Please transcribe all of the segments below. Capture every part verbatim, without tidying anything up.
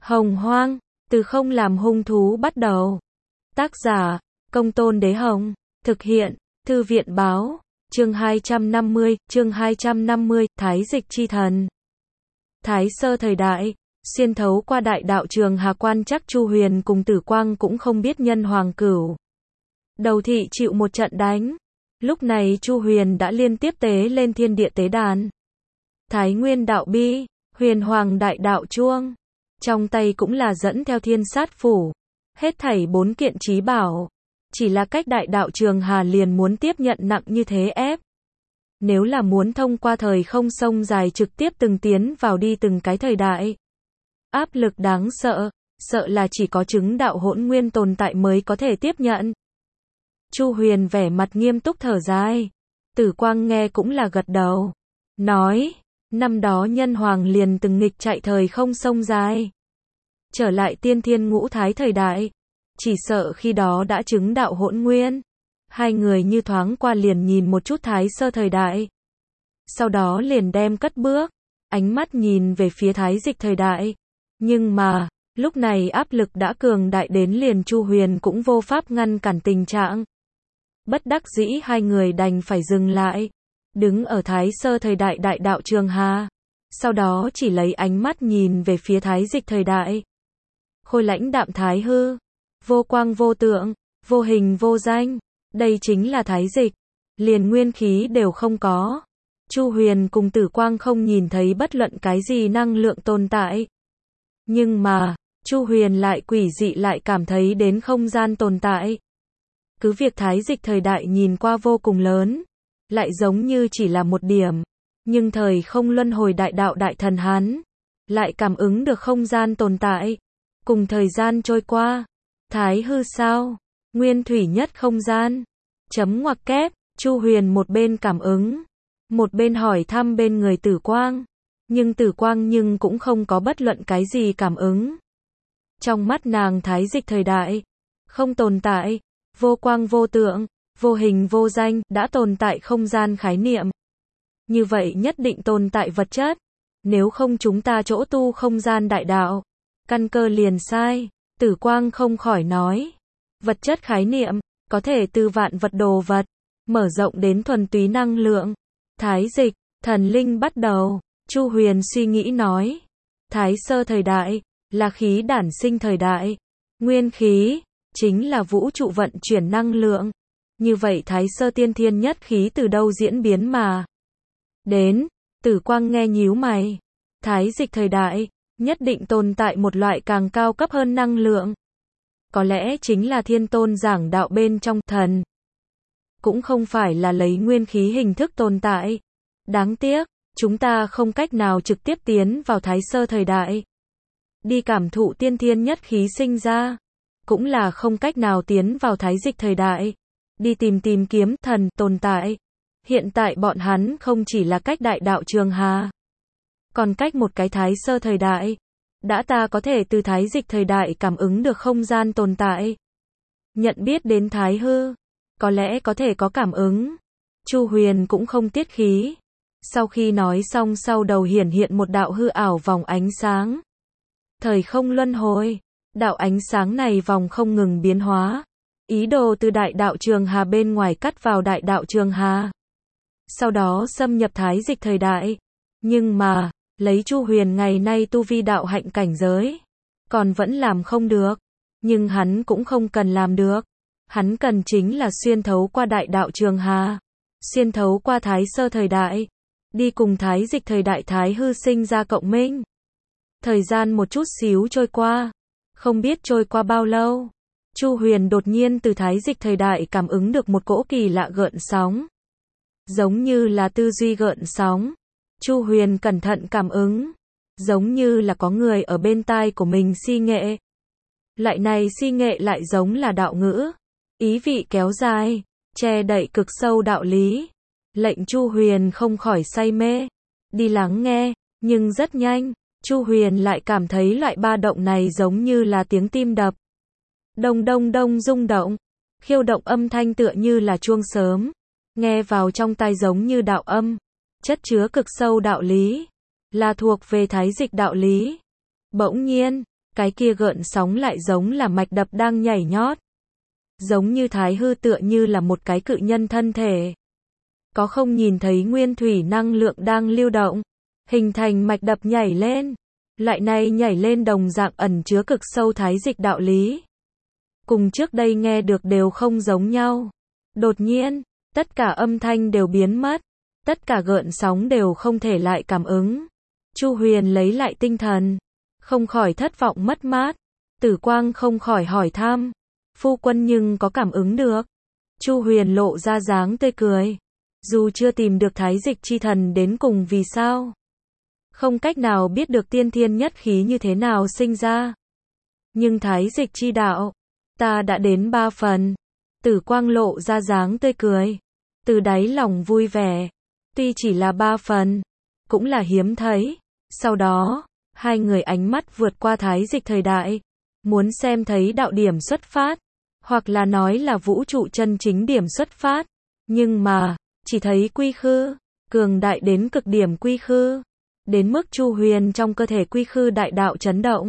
Hồng Hoang, từ không làm hung thú bắt đầu. Tác giả, Công Tôn Đế Hồng. Thực hiện, Thư viện Báo. Chương hai trăm năm mươi, chương hai trăm năm mươi, Thái Dịch Chi Thần. Thái Sơ thời đại, xuyên thấu qua đại đạo trường Hà Quan chắc Chu Huyền cùng Tử Quang cũng không biết nhân hoàng cửu. Đầu thị chịu một trận đánh. Lúc này Chu Huyền đã liên tiếp tế lên thiên địa tế đàn. Thái Nguyên đạo bi, Huyền Hoàng đại đạo chuông. Trong tay cũng là dẫn theo thiên sát phủ. Hết thảy bốn kiện chí bảo. Chỉ là cách đại đạo trường Hà liền muốn tiếp nhận nặng như thế ép. Nếu là muốn thông qua thời không sông dài trực tiếp từng tiến vào đi từng cái thời đại. Áp lực đáng sợ, sợ là chỉ có chứng đạo hỗn nguyên tồn tại mới có thể tiếp nhận. Chu Huyền vẻ mặt nghiêm túc thở dài. Tử Quang nghe cũng là gật đầu. Nói, năm đó nhân hoàng liền từng nghịch chạy thời không sông dài. Trở lại tiên thiên ngũ thái thời đại. Chỉ sợ khi đó đã chứng đạo hỗn nguyên. Hai người như thoáng qua liền nhìn một chút thái sơ thời đại. Sau đó liền đem cất bước. Ánh mắt nhìn về phía thái dịch thời đại. Nhưng mà, lúc này áp lực đã cường đại đến liền Chu Huyền cũng vô pháp ngăn cản tình trạng. Bất đắc dĩ hai người đành phải dừng lại. Đứng ở thái sơ thời đại đại đạo trường Hà. Sau đó chỉ lấy ánh mắt nhìn về phía thái dịch thời đại. Khôi lãnh đạm thái hư. Vô quang vô tượng. Vô hình vô danh. Đây chính là thái dịch. Liền nguyên khí đều không có. Chu Huyền cùng Tử Quang không nhìn thấy bất luận cái gì năng lượng tồn tại. Nhưng mà, Chu Huyền lại quỷ dị lại cảm thấy đến không gian tồn tại. Cứ việc thái dịch thời đại nhìn qua vô cùng lớn. Lại giống như chỉ là một điểm. Nhưng thời không luân hồi đại đạo đại thần hắn. Lại cảm ứng được không gian tồn tại. Cùng thời gian trôi qua. Thái hư sao? Nguyên thủy nhất không gian. Chấm ngoặc kép. Chu Huyền một bên cảm ứng. Một bên hỏi thăm bên người Tử Quang. Nhưng Tử Quang nhưng cũng không có bất luận cái gì cảm ứng. Trong mắt nàng thái dịch thời đại. Không tồn tại. Vô quang vô tượng. Vô hình vô danh. Đã tồn tại không gian khái niệm. Như vậy nhất định tồn tại vật chất. Nếu không chúng ta chỗ tu không gian đại đạo. Căn cơ liền sai. Tử Quang không khỏi nói. Vật chất khái niệm. Có thể từ vạn vật đồ vật. Mở rộng đến thuần túy năng lượng. Thái dịch. Thần linh bắt đầu. Chu Huyền suy nghĩ nói. Thái sơ thời đại. Là khí đản sinh thời đại. Nguyên khí. Chính là vũ trụ vận chuyển năng lượng. Như vậy thái sơ tiên thiên nhất khí từ đâu diễn biến mà. Đến. Tử Quang nghe nhíu mày. Thái dịch thời đại. Nhất định tồn tại một loại càng cao cấp hơn năng lượng. Có lẽ chính là thiên tôn giảng đạo bên trong thần. Cũng không phải là lấy nguyên khí hình thức tồn tại. Đáng tiếc, chúng ta không cách nào trực tiếp tiến vào thái sơ thời đại. Đi cảm thụ tiên thiên nhất khí sinh ra. Cũng là không cách nào tiến vào thái dịch thời đại. Đi tìm tìm kiếm thần tồn tại. Hiện tại bọn hắn không chỉ là cách đại đạo trường Hà. Còn cách một cái thái sơ thời đại. Đã ta có thể từ thái dịch thời đại cảm ứng được không gian tồn tại. Nhận biết đến thái hư. Có lẽ có thể có cảm ứng. Chu Huyền cũng không tiết khí. Sau khi nói xong sau đầu hiển hiện một đạo hư ảo vòng ánh sáng. Thời không luân hồi. Đạo ánh sáng này vòng không ngừng biến hóa. Ý đồ từ đại đạo trường Hà bên ngoài cắt vào đại đạo trường Hà. Sau đó xâm nhập thái dịch thời đại. Nhưng mà, lấy Chu Huyền ngày nay tu vi đạo hạnh cảnh giới. Còn vẫn làm không được. Nhưng hắn cũng không cần làm được. Hắn cần chính là xuyên thấu qua đại đạo trường Hà. Xuyên thấu qua thái sơ thời đại. Đi cùng thái dịch thời đại thái hư sinh ra cộng minh. Thời gian một chút xíu trôi qua. Không biết trôi qua bao lâu. Chu Huyền đột nhiên từ thái dịch thời đại cảm ứng được một cỗ kỳ lạ gợn sóng. Giống như là tư duy gợn sóng. Chu Huyền cẩn thận cảm ứng. Giống như là có người ở bên tai của mình si nghệ. Lại này si nghệ lại giống là đạo ngữ. Ý vị kéo dài. Che đậy cực sâu đạo lý. Lệnh Chu Huyền không khỏi say mê. Đi lắng nghe. Nhưng rất nhanh. Chu Huyền lại cảm thấy loại ba động này giống như là tiếng tim đập. Đông đông đông rung động. Khiêu động âm thanh tựa như là chuông sớm. Nghe vào trong tai giống như đạo âm. Chất chứa cực sâu đạo lý. Là thuộc về thái dịch đạo lý. Bỗng nhiên, cái kia gợn sóng lại giống là mạch đập đang nhảy nhót. Giống như thái hư tựa như là một cái cự nhân thân thể. Có không nhìn thấy nguyên thủy năng lượng đang lưu động, hình thành mạch đập nhảy lên. Loại này nhảy lên đồng dạng ẩn chứa cực sâu thái dịch đạo lý. Cùng trước đây nghe được đều không giống nhau. Đột nhiên, tất cả âm thanh đều biến mất. Tất cả gợn sóng đều không thể lại cảm ứng. Chu Huyền lấy lại tinh thần. Không khỏi thất vọng mất mát. Tử Quang không khỏi hỏi thăm. Phu quân nhưng có cảm ứng được. Chu Huyền lộ ra dáng tươi cười. Dù chưa tìm được thái dịch chi thần đến cùng vì sao. Không cách nào biết được tiên thiên nhất khí như thế nào sinh ra. Nhưng thái dịch chi đạo, ta đã đến ba phần. Tử Quang lộ ra dáng tươi cười. Từ đáy lòng vui vẻ. Tuy chỉ là ba phần, cũng là hiếm thấy. Sau đó, hai người ánh mắt vượt qua thái dịch thời đại. Muốn xem thấy đạo điểm xuất phát. Hoặc là nói là vũ trụ chân chính điểm xuất phát. Nhưng mà, chỉ thấy quy khư, cường đại đến cực điểm quy khư. Đến mức Chu Huyền trong cơ thể quy khư đại đạo chấn động.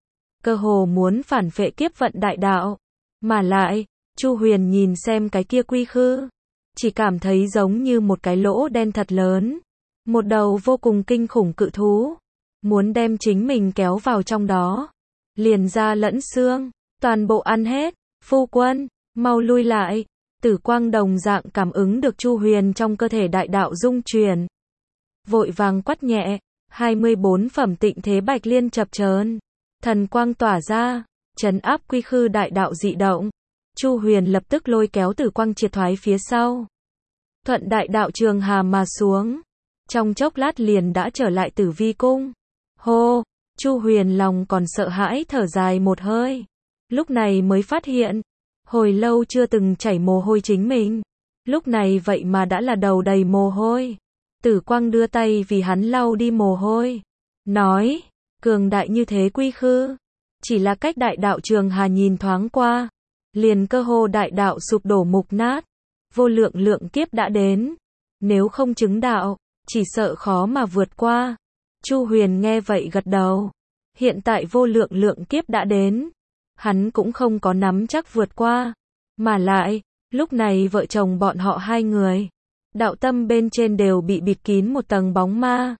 Cơ hồ muốn phản phệ kiếp vận đại đạo. Mà lại, Chu Huyền nhìn xem cái kia quy khư. Chỉ cảm thấy giống như một cái lỗ đen thật lớn. Một đầu vô cùng kinh khủng cự thú. Muốn đem chính mình kéo vào trong đó. Liền da lẫn xương, toàn bộ ăn hết. Phu quân, mau lui lại. Tử Quang đồng dạng cảm ứng được Chu Huyền trong cơ thể đại đạo dung chuyển. Vội vàng quát nhẹ, hai mươi bốn phẩm tịnh thế bạch liên chập chờn, thần quang tỏa ra, trấn áp quy khư đại đạo dị động. Chu Huyền lập tức lôi kéo Tử Quang triệt thoái phía sau. Thuận đại đạo trường hà mà xuống. Trong chốc lát liền đã trở lại Tử Vi cung. Hô, Chu Huyền lòng còn sợ hãi thở dài một hơi. Lúc này mới phát hiện, hồi lâu chưa từng chảy mồ hôi chính mình. Lúc này vậy mà đã là đầu đầy mồ hôi. Tử Quang đưa tay vì hắn lau đi mồ hôi. Nói, cường đại như thế quy khư. Chỉ là cách đại đạo trường hà nhìn thoáng qua. Liền cơ hồ đại đạo sụp đổ mục nát. Vô lượng lượng kiếp đã đến. Nếu không chứng đạo, chỉ sợ khó mà vượt qua. Chu Huyền nghe vậy gật đầu. Hiện tại vô lượng lượng kiếp đã đến. Hắn cũng không có nắm chắc vượt qua. Mà lại, lúc này vợ chồng bọn họ hai người. Đạo tâm bên trên đều bị bịt kín một tầng bóng ma.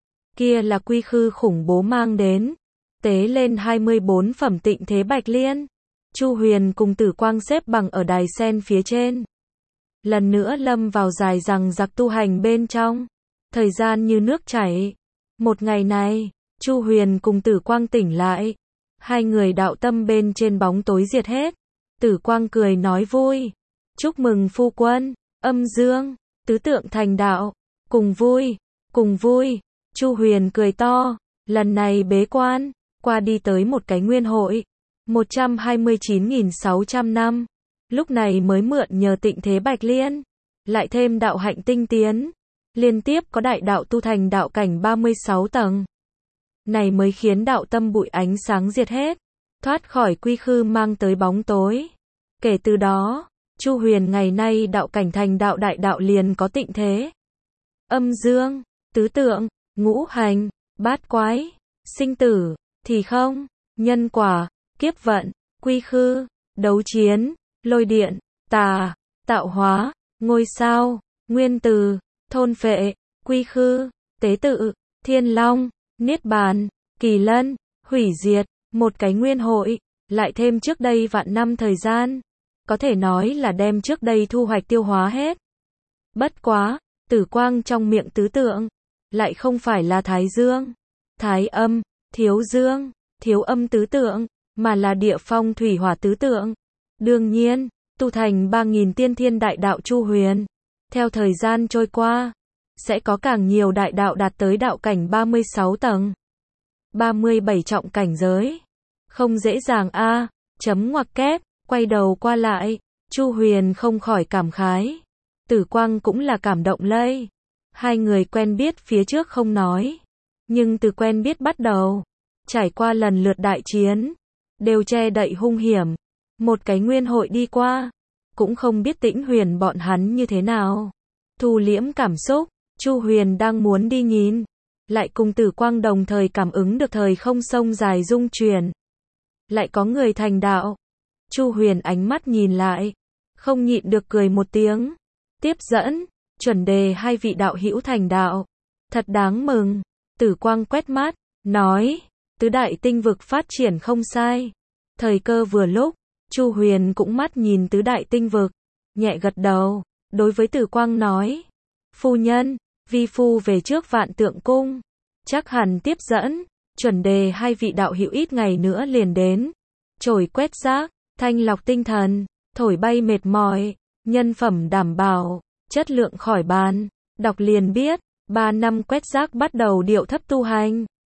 Kia là quy khư khủng bố mang đến. Tế lên hai mươi bốn phẩm tịnh thế bạch liên. Chu Huyền cùng Tử Quang xếp bằng ở đài sen phía trên. Lần nữa lâm vào dài dằng dặc tu hành bên trong. Thời gian như nước chảy. Một ngày này, Chu Huyền cùng Tử Quang tỉnh lại. Hai người đạo tâm bên trên bóng tối diệt hết. Tử Quang cười nói vui. Chúc mừng phu quân, âm dương, tứ tượng thành đạo. Cùng vui, cùng vui. Chu Huyền cười to. Lần này bế quan, qua đi tới một cái nguyên hội. một trăm hai mươi chín nghìn sáu trăm năm. Lúc này mới mượn nhờ tịnh thế bạch liên. Lại thêm đạo hạnh tinh tiến. Liên tiếp có đại đạo tu thành đạo cảnh ba mươi sáu tầng. Này mới khiến đạo tâm bụi ánh sáng diệt hết. Thoát khỏi quy khư mang tới bóng tối. Kể từ đó, Chu Huyền ngày nay đạo cảnh thành đạo đại đạo liền có tịnh thế. Âm dương, tứ tượng, ngũ hành, bát quái, sinh tử, thì không, nhân quả, kiếp vận, quy khư, đấu chiến, lôi điện, tà, tạo hóa, ngôi sao, nguyên từ, thôn phệ, quy khư, tế tự, thiên long, niết bàn, kỳ lân, hủy diệt, một cái nguyên hội, lại thêm trước đây vạn năm thời gian. Có thể nói là đem trước đây thu hoạch tiêu hóa hết. Bất quá, Tử Quang trong miệng tứ tượng, lại không phải là thái dương, thái âm, thiếu dương, thiếu âm tứ tượng, mà là địa phong thủy hỏa tứ tượng. Đương nhiên, tu thành ba nghìn tiên thiên đại đạo Chu Huyền. Theo thời gian trôi qua, sẽ có càng nhiều đại đạo đạt tới đạo cảnh ba mươi sáu tầng. ba mươi bảy trọng cảnh giới. Không dễ dàng a à, chấm ngoặc kép, quay đầu qua lại, Chu Huyền không khỏi cảm khái. Tử Quang cũng là cảm động lây. Hai người quen biết phía trước không nói. Nhưng từ quen biết bắt đầu, trải qua lần lượt đại chiến, đều che đậy hung hiểm. Một cái nguyên hội đi qua, cũng không biết Tĩnh Huyền bọn hắn như thế nào. Thu liễm cảm xúc, Chu Huyền đang muốn đi nhìn. Lại cùng Tử Quang đồng thời cảm ứng được thời không sông dài dung chuyển. lại có người thành đạo. Chu Huyền ánh mắt nhìn lại, không nhịn được cười một tiếng. Tiếp dẫn, chuẩn đề hai vị đạo hữu thành đạo. Thật đáng mừng. Tử Quang quét mắt, nói, tứ đại tinh vực phát triển không sai. Thời cơ vừa lúc, Chu Huyền cũng mắt nhìn tứ đại tinh vực, nhẹ gật đầu, đối với Tử Quang nói, phu nhân, vi phu về trước Vạn Tượng Cung, chắc hẳn tiếp dẫn, chuẩn đề hai vị đạo hữu ít ngày nữa liền đến. Chổi quét rác, thanh lọc tinh thần, thổi bay mệt mỏi, nhân phẩm đảm bảo, chất lượng khỏi bàn, đọc liền biết, ba năm quét rác bắt đầu điệu thấp tu hành.